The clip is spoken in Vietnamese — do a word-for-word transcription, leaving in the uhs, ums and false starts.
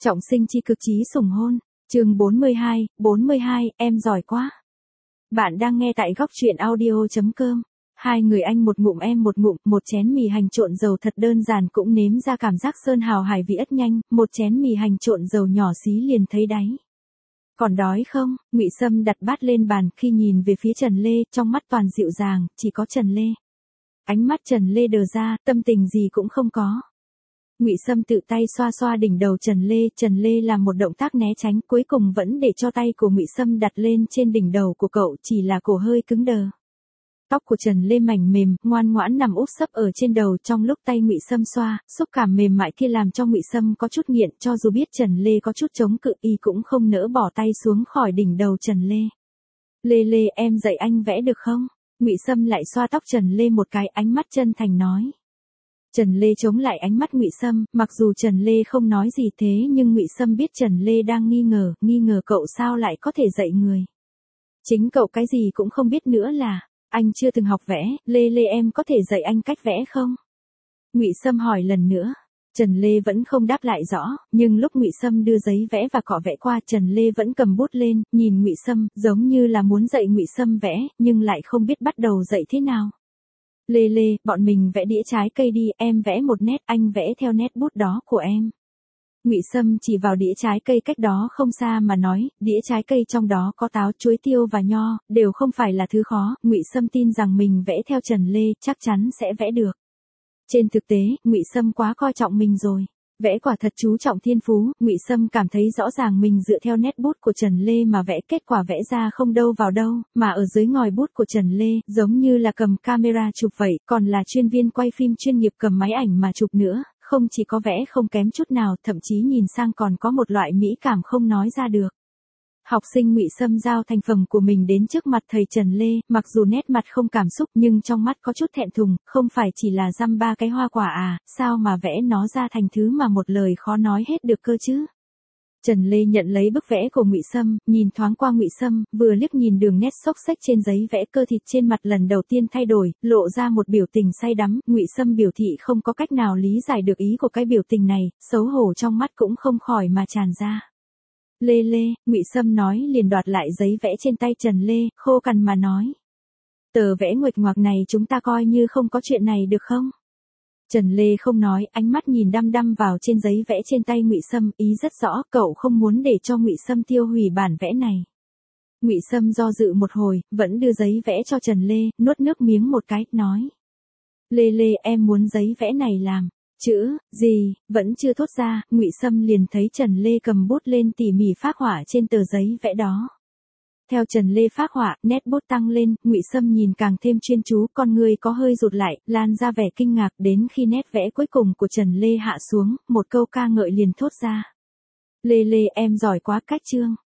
Trọng sinh chi cực chí sủng hôn, chương bốn mươi hai, bốn mươi hai, em giỏi quá. Bạn đang nghe tại góc truyện audio chấm com. Hai người anh một ngụm em một ngụm, một chén mì hành trộn dầu thật đơn giản cũng nếm ra cảm giác sơn hào hải vị ất nhanh, một chén mì hành trộn dầu nhỏ xí liền thấy đáy. Còn đói không? Ngụy Sâm đặt bát lên bàn, khi nhìn về phía Trần Lê, trong mắt toàn dịu dàng, chỉ có Trần Lê. Ánh mắt Trần Lê đờ ra, tâm tình gì cũng không có. Ngụy Sâm tự tay xoa xoa đỉnh đầu Trần Lê, Trần Lê làm một động tác né tránh, cuối cùng vẫn để cho tay của Ngụy Sâm đặt lên trên đỉnh đầu của cậu, chỉ là cổ hơi cứng đờ. Tóc của Trần Lê mảnh mềm, ngoan ngoãn nằm úp sấp ở trên đầu, trong lúc tay Ngụy Sâm xoa, xúc cảm mềm mại kia làm cho Ngụy Sâm có chút nghiện, cho dù biết Trần Lê có chút chống cự, y cũng không nỡ bỏ tay xuống khỏi đỉnh đầu Trần Lê. Lê Lê, em dạy anh vẽ được không? Ngụy Sâm lại xoa tóc Trần Lê một cái, ánh mắt chân thành nói. Trần Lê chống lại ánh mắt Ngụy Sâm, mặc dù Trần Lê không nói gì thế nhưng Ngụy Sâm biết Trần Lê đang nghi ngờ, nghi ngờ cậu sao lại có thể dạy người. Chính cậu cái gì cũng không biết nữa là, anh chưa từng học vẽ, Lê Lê em có thể dạy anh cách vẽ không? Ngụy Sâm hỏi lần nữa. Trần Lê vẫn không đáp lại rõ, nhưng lúc Ngụy Sâm đưa giấy vẽ và cọ vẽ qua, Trần Lê vẫn cầm bút lên, nhìn Ngụy Sâm, giống như là muốn dạy Ngụy Sâm vẽ, nhưng lại không biết bắt đầu dạy thế nào. Lê Lê, bọn mình vẽ đĩa trái cây đi, em vẽ một nét, anh vẽ theo nét bút đó của em. Ngụy Sâm chỉ vào đĩa trái cây cách đó không xa mà nói, đĩa trái cây trong đó có táo, chuối, tiêu và nho, đều không phải là thứ khó, Ngụy Sâm tin rằng mình vẽ theo Trần Lê, chắc chắn sẽ vẽ được. Trên thực tế, Ngụy Sâm quá coi trọng mình rồi. Vẽ quả thật chú trọng thiên phú, Ngụy Sâm cảm thấy rõ ràng mình dựa theo nét bút của Trần Lê mà vẽ, kết quả vẽ ra không đâu vào đâu, mà ở dưới ngòi bút của Trần Lê, giống như là cầm camera chụp vậy, còn là chuyên viên quay phim chuyên nghiệp cầm máy ảnh mà chụp nữa, không chỉ có vẽ không kém chút nào, thậm chí nhìn sang còn có một loại mỹ cảm không nói ra được. Học sinh Ngụy Sâm giao thành phẩm của mình đến trước mặt thầy Trần Lê, mặc dù nét mặt không cảm xúc nhưng trong mắt có chút thẹn thùng, không phải chỉ là dăm ba cái hoa quả à, sao mà vẽ nó ra thành thứ mà một lời khó nói hết được cơ chứ. Trần Lê nhận lấy bức vẽ của Ngụy Sâm, nhìn thoáng qua Ngụy Sâm, vừa liếc nhìn đường nét xốc xếch trên giấy vẽ, cơ thịt trên mặt lần đầu tiên thay đổi, lộ ra một biểu tình say đắm, Ngụy Sâm biểu thị không có cách nào lý giải được ý của cái biểu tình này, xấu hổ trong mắt cũng không khỏi mà tràn ra. Lê Lê, Ngụy Sâm nói liền đoạt lại giấy vẽ trên tay Trần Lê, khô cằn mà nói. Tờ vẽ nguệch ngoạc này chúng ta coi như không có chuyện này được không? Trần Lê không nói, ánh mắt nhìn đăm đăm vào trên giấy vẽ trên tay Ngụy Sâm, ý rất rõ, cậu không muốn để cho Ngụy Sâm tiêu hủy bản vẽ này. Ngụy Sâm do dự một hồi, vẫn đưa giấy vẽ cho Trần Lê, nuốt nước miếng một cái, nói. Lê Lê, em muốn giấy vẽ này làm. Chữ, gì, vẫn chưa thốt ra, Ngụy Sâm liền thấy Trần Lê cầm bút lên tỉ mỉ phác họa trên tờ giấy vẽ đó. Theo Trần Lê phác họa, nét bút tăng lên, Ngụy Sâm nhìn càng thêm chuyên chú, con người có hơi rụt lại, lan ra vẻ kinh ngạc, đến khi nét vẽ cuối cùng của Trần Lê hạ xuống, một câu ca ngợi liền thốt ra. Lê Lê em giỏi quá, cách chương.